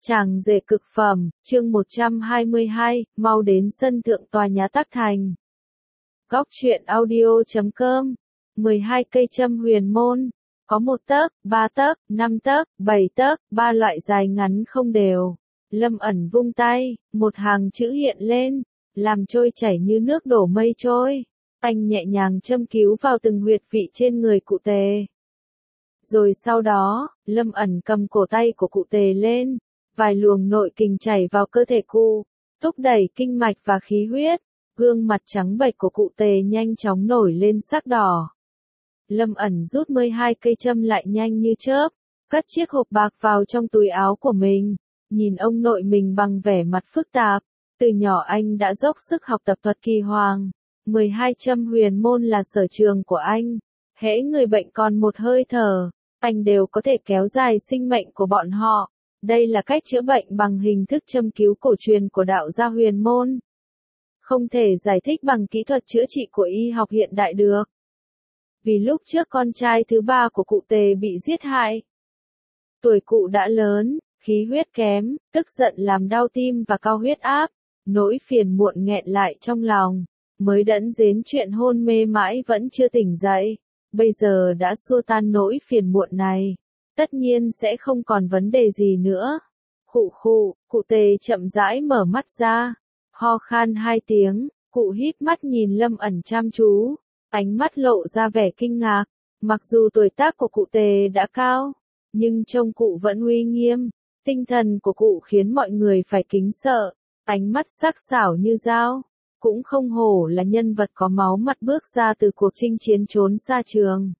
Chàng rể cực phẩm, chương 122, mau đến sân thượng tòa nhà Tắc Thành. Góc truyện audio.com 12 cây châm huyền môn, có 1 tấc, 3 tấc, 5 tấc, 7 tấc, 3 loại dài ngắn không đều. Lâm ẩn vung tay, một hàng chữ hiện lên, làm trôi chảy như nước đổ mây trôi. Anh nhẹ nhàng châm cứu vào từng huyệt vị trên người cụ Tề. Rồi sau đó, Lâm ẩn cầm cổ tay của cụ Tề lên, vài luồng nội kình chảy vào cơ thể cụ, thúc đẩy kinh mạch và khí huyết. Gương mặt trắng bệch của cụ Tề nhanh chóng nổi lên sắc đỏ. Lâm ẩn rút 12 cây châm lại nhanh như chớp, cất chiếc hộp bạc vào trong túi áo của mình, nhìn ông nội mình bằng vẻ mặt phức tạp. Từ nhỏ anh đã dốc sức học tập thuật kỳ hoàng. 12 châm huyền môn là sở trường của anh. Hễ người bệnh còn một hơi thở, anh đều có thể kéo dài sinh mệnh của bọn họ. Đây là cách chữa bệnh bằng hình thức châm cứu cổ truyền của đạo gia huyền môn. Không thể giải thích bằng kỹ thuật chữa trị của y học hiện đại được. Vì lúc trước con trai thứ 3 của cụ Tề bị giết hại. Tuổi cụ đã lớn, khí huyết kém, tức giận làm đau tim và cao huyết áp. Nỗi phiền muộn nghẹn lại trong lòng, mới đẫn đến chuyện hôn mê mãi vẫn chưa tỉnh dậy. Bây giờ đã xua tan nỗi phiền muộn này, tất nhiên sẽ không còn vấn đề gì nữa. Khụ khụ, cụ Tề chậm rãi mở mắt ra, ho khan 2 tiếng, cụ híp mắt nhìn Lâm ẩn chăm chú, ánh mắt lộ ra vẻ kinh ngạc. Mặc dù tuổi tác của cụ Tề đã cao, nhưng trông cụ vẫn uy nghiêm, tinh thần của cụ khiến mọi người phải kính sợ, ánh mắt sắc sảo như dao. Cũng không hổ là nhân vật có máu mặt bước ra từ cuộc chinh chiến trốn xa trường.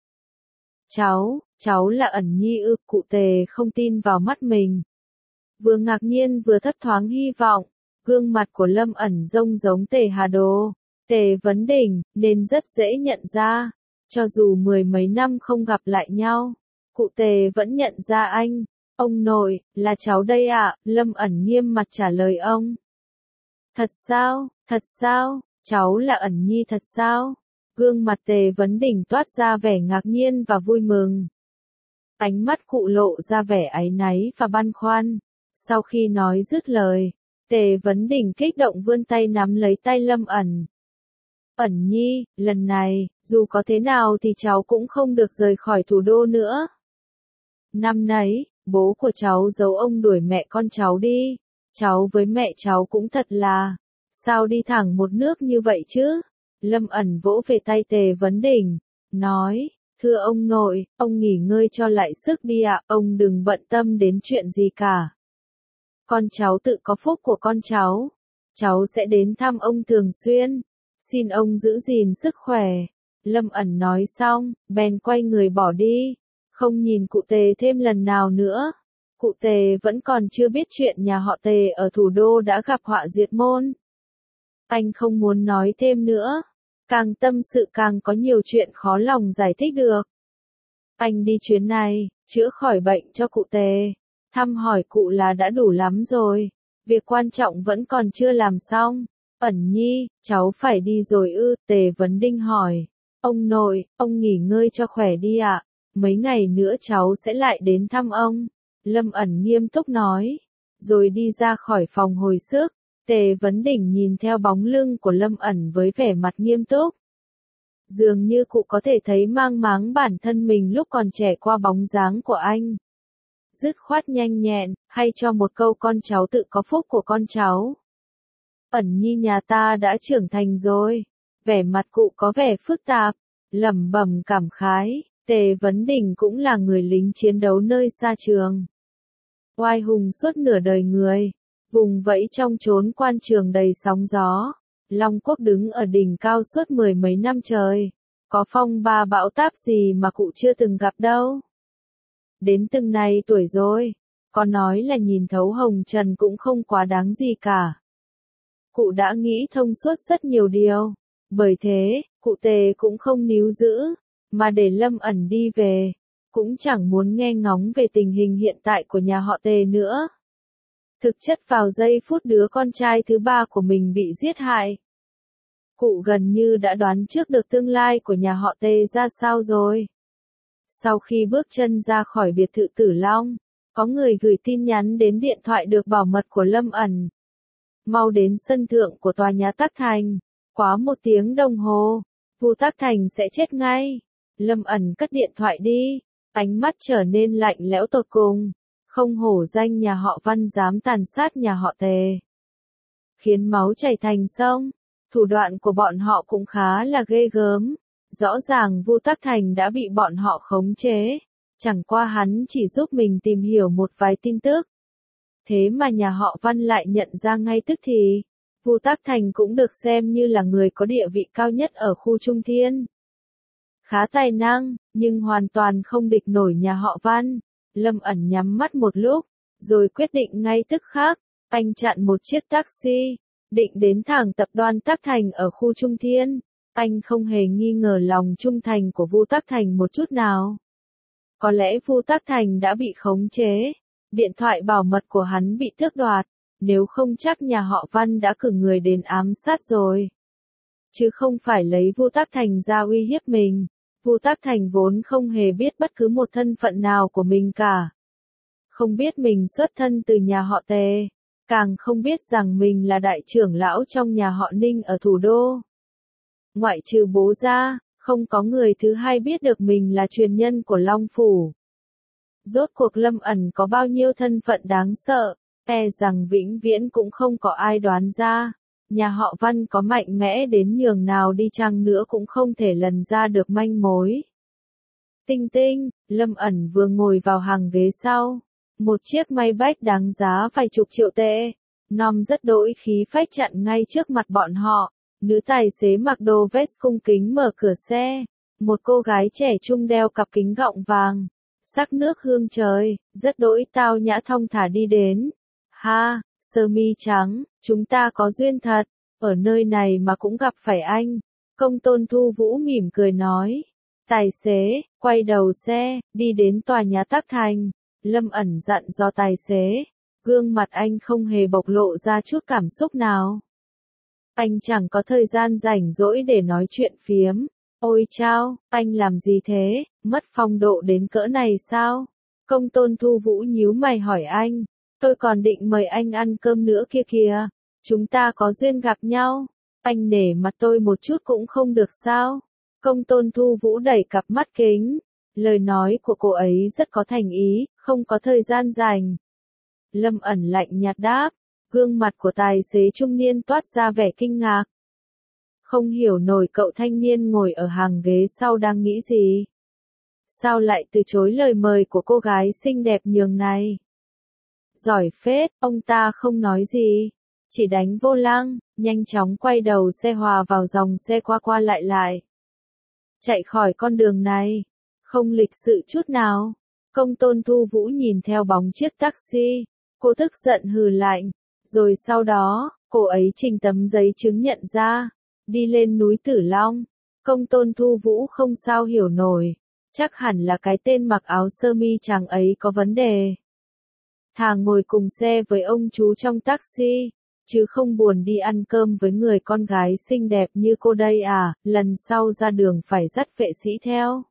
Cháu là ẩn nhi ư? Cụ Tề không tin vào mắt mình. Vừa ngạc nhiên vừa thấp thoáng hy vọng, gương mặt của Lâm ẩn giống Tề Hà Đồ, Tề Vấn Đỉnh, nên rất dễ nhận ra. Cho dù 10 mấy năm không gặp lại nhau, cụ Tề vẫn nhận ra anh. Ông nội, là cháu đây ạ, Lâm ẩn nghiêm mặt trả lời ông. Thật sao, cháu là ẩn nhi thật sao? Gương mặt Tề Vấn Đỉnh toát ra vẻ ngạc nhiên và vui mừng. Ánh mắt cụ lộ ra vẻ áy náy và băn khoăn. Sau khi nói dứt lời, Tề Vấn Đỉnh kích động vươn tay nắm lấy tay Lâm ẩn. Ẩn nhi, lần này, dù có thế nào thì cháu cũng không được rời khỏi thủ đô nữa. Năm nấy, bố của cháu giấu ông đuổi mẹ con cháu đi. Cháu với mẹ cháu cũng thật là, sao đi thẳng một nước như vậy chứ? Lâm ẩn vỗ về tay Tề Vấn Đỉnh, nói, thưa ông nội, ông nghỉ ngơi cho lại sức đi ạ, ông đừng bận tâm đến chuyện gì cả. Con cháu tự có phúc của con cháu sẽ đến thăm ông thường xuyên, xin ông giữ gìn sức khỏe. Lâm ẩn nói xong, bèn quay người bỏ đi, không nhìn cụ Tề thêm lần nào nữa. Cụ Tề vẫn còn chưa biết chuyện nhà họ Tề ở thủ đô đã gặp họa diệt môn. Anh không muốn nói thêm nữa. Càng tâm sự càng có nhiều chuyện khó lòng giải thích được. Anh đi chuyến này, chữa khỏi bệnh cho cụ Tề. Thăm hỏi cụ là đã đủ lắm rồi. Việc quan trọng vẫn còn chưa làm xong. Ẩn nhi, cháu phải đi rồi ư? Tề Vấn Đinh hỏi. Ông nội, ông nghỉ ngơi cho khỏe đi ạ. Mấy ngày nữa cháu sẽ lại đến thăm ông. Lâm ẩn nghiêm túc nói, rồi đi ra khỏi phòng hồi sức. Tề Vấn Đỉnh nhìn theo bóng lưng của Lâm ẩn với vẻ mặt nghiêm túc. Dường như cụ có thể thấy mang máng bản thân mình lúc còn trẻ qua bóng dáng của anh. Dứt khoát nhanh nhẹn, hay cho một câu con cháu tự có phúc của con cháu. Ẩn nhi nhà ta đã trưởng thành rồi. Vẻ mặt cụ có vẻ phức tạp, lẩm bẩm cảm khái. Tề Vấn Đỉnh cũng là người lính chiến đấu nơi xa trường. Oai hùng suốt nửa đời người, vùng vẫy trong chốn quan trường đầy sóng gió. Long Quốc đứng ở đỉnh cao suốt 10 mấy năm trời. Có phong ba bão táp gì mà cụ chưa từng gặp đâu. Đến từng này tuổi rồi, có nói là nhìn thấu hồng trần cũng không quá đáng gì cả. Cụ đã nghĩ thông suốt rất nhiều điều. Bởi thế, cụ Tề cũng không níu giữ, mà để Lâm ẩn đi về. Cũng chẳng muốn nghe ngóng về tình hình hiện tại của nhà họ Tề nữa. Thực chất vào giây phút đứa con trai thứ 3 của mình bị giết hại, cụ gần như đã đoán trước được tương lai của nhà họ Tề ra sao rồi. Sau khi bước chân ra khỏi biệt thự Tử Long, Có người gửi tin nhắn đến điện thoại được bảo mật của Lâm ẩn. Mau đến sân thượng của tòa nhà Tắc Thành. Quá 1 tiếng đồng hồ, Vu Tắc Thành sẽ chết ngay. Lâm ẩn cất điện thoại đi, ánh mắt trở nên lạnh lẽo tột cùng. Không hổ danh nhà họ Văn dám tàn sát nhà họ Tề, khiến máu chảy thành sông. Thủ đoạn của bọn họ cũng khá là ghê gớm. Rõ ràng Vu Tắc Thành đã bị bọn họ khống chế. Chẳng qua hắn chỉ giúp mình tìm hiểu một vài tin tức. Thế mà nhà họ Văn lại nhận ra ngay tức thì. Vu Tắc Thành cũng được xem như là người có địa vị cao nhất ở khu Trung Thiên. Khá tài năng, nhưng hoàn toàn không địch nổi nhà họ Văn. Lâm ẩn nhắm mắt một lúc, rồi quyết định ngay tức khắc. Anh chặn một chiếc taxi, định đến thẳng tập đoàn Tắc Thành ở khu Trung Thiên. Anh không hề nghi ngờ lòng trung thành của Vu Tắc Thành một chút nào. Có lẽ Vu Tắc Thành đã bị khống chế, điện thoại bảo mật của hắn bị tước đoạt, nếu không chắc nhà họ Văn đã cử người đến ám sát rồi. Chứ không phải lấy Vu Tắc Thành ra uy hiếp mình. Vu Tắc Thành vốn không hề biết bất cứ một thân phận nào của mình cả. Không biết mình xuất thân từ nhà họ Tề, càng không biết rằng mình là đại trưởng lão trong nhà họ Ninh ở thủ đô. Ngoại trừ bố ra, không có người thứ hai biết được mình là truyền nhân của Long Phủ. Rốt cuộc Lâm ẩn có bao nhiêu thân phận đáng sợ, e rằng vĩnh viễn cũng không có ai đoán ra. Nhà họ Văn có mạnh mẽ đến nhường nào đi chăng nữa cũng không thể lần ra được manh mối. Tinh tinh, Lâm ẩn vừa ngồi vào hàng ghế sau. Một chiếc Maybach đáng giá vài chục triệu tệ. Nom rất đỗi khí phách chặn ngay trước mặt bọn họ. Nữ tài xế mặc đồ vest cung kính mở cửa xe. Một cô gái trẻ trung đeo cặp kính gọng vàng. Sắc nước hương trời, rất đỗi tao nhã thong thả đi đến. Ha, sơ mi trắng, chúng ta có duyên thật, ở nơi này mà cũng gặp phải anh. Công tôn Thu Vũ mỉm cười nói. Tài xế, quay đầu xe, đi đến tòa nhà Tắc Thành. Lâm ẩn dặn dò tài xế. Gương mặt anh không hề bộc lộ ra chút cảm xúc nào. Anh chẳng có thời gian rảnh rỗi để nói chuyện phiếm. Ôi chao, anh làm gì thế, mất phong độ đến cỡ này sao? Công tôn Thu Vũ nhíu mày hỏi anh. Tôi còn định mời anh ăn cơm nữa kia kìa. Chúng ta có duyên gặp nhau. Anh nể mặt tôi một chút cũng không được sao? Công tôn Thu Vũ đẩy cặp mắt kính. Lời nói của cô ấy rất có thành ý, không có thời gian rảnh. Lâm ẩn lạnh nhạt đáp. Gương mặt của tài xế trung niên toát ra vẻ kinh ngạc. Không hiểu nổi cậu thanh niên ngồi ở hàng ghế sau đang nghĩ gì. Sao lại từ chối lời mời của cô gái xinh đẹp nhường này? Giỏi phết, ông ta không nói gì. Chỉ đánh vô lăng, nhanh chóng quay đầu xe hòa vào dòng xe qua qua lại lại. Chạy khỏi con đường này. Không lịch sự chút nào. Công tôn Thu Vũ nhìn theo bóng chiếc taxi. Cô tức giận hừ lạnh. Rồi sau đó, cô ấy trình tấm giấy chứng nhận ra. Đi lên núi Tử Long. Công tôn Thu Vũ không sao hiểu nổi. Chắc hẳn là cái tên mặc áo sơ mi trắng ấy có vấn đề. Thà ngồi cùng xe với ông chú trong taxi, chứ không buồn đi ăn cơm với người con gái xinh đẹp như cô đây à, lần sau ra đường phải dắt vệ sĩ theo.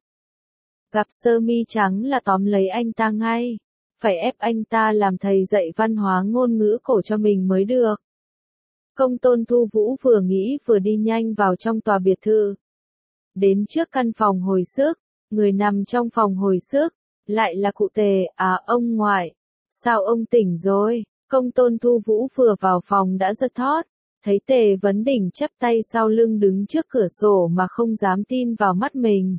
Gặp sơ mi trắng là tóm lấy anh ta ngay, phải ép anh ta làm thầy dạy văn hóa ngôn ngữ cổ cho mình mới được. Công tôn Thu Vũ vừa nghĩ vừa đi nhanh vào trong tòa biệt thự. Đến trước căn phòng hồi sức, người nằm trong phòng hồi sức, lại là cụ Tề, à ông ngoại. Sao ông tỉnh rồi? Công tôn Thu Vũ vừa vào phòng đã giật thót, thấy Tề Vấn Đỉnh chắp tay sau lưng đứng trước cửa sổ mà không dám tin vào mắt mình.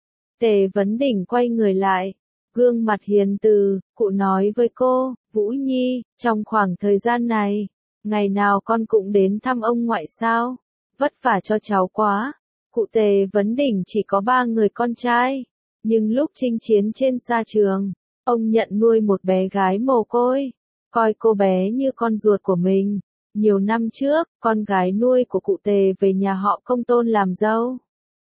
Tề Vấn Đỉnh quay người lại, gương mặt hiền từ, cụ nói với cô, Vũ Nhi, trong khoảng thời gian này, ngày nào con cũng đến thăm ông ngoại sao? Vất vả cho cháu quá. Cụ Tề Vấn Đỉnh chỉ có 3 người con trai, nhưng lúc chinh chiến trên sa trường, ông nhận nuôi một bé gái mồ côi, coi cô bé như con ruột của mình. Nhiều năm trước, con gái nuôi của cụ Tề về nhà họ Công Tôn làm dâu.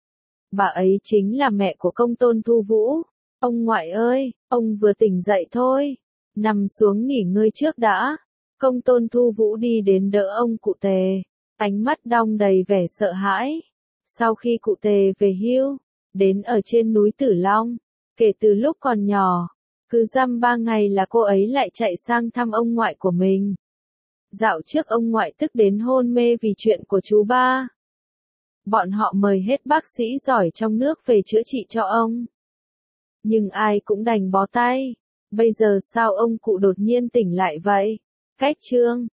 Bà ấy chính là mẹ của Công Tôn Thu Vũ. Ông ngoại ơi, ông vừa tỉnh dậy thôi. Nằm xuống nghỉ ngơi trước đã. Công Tôn Thu Vũ đi đến đỡ ông cụ Tề. Ánh mắt đong đầy vẻ sợ hãi. Sau khi cụ Tề về hưu, đến ở trên núi Tử Long, kể từ lúc còn nhỏ, Cứ dăm 3 ngày là cô ấy lại chạy sang thăm ông ngoại của mình. Dạo trước ông ngoại tức đến hôn mê vì chuyện của chú ba. Bọn họ mời hết bác sĩ giỏi trong nước về chữa trị cho ông. Nhưng ai cũng đành bó tay. Bây giờ sao ông cụ đột nhiên tỉnh lại vậy? Cách chương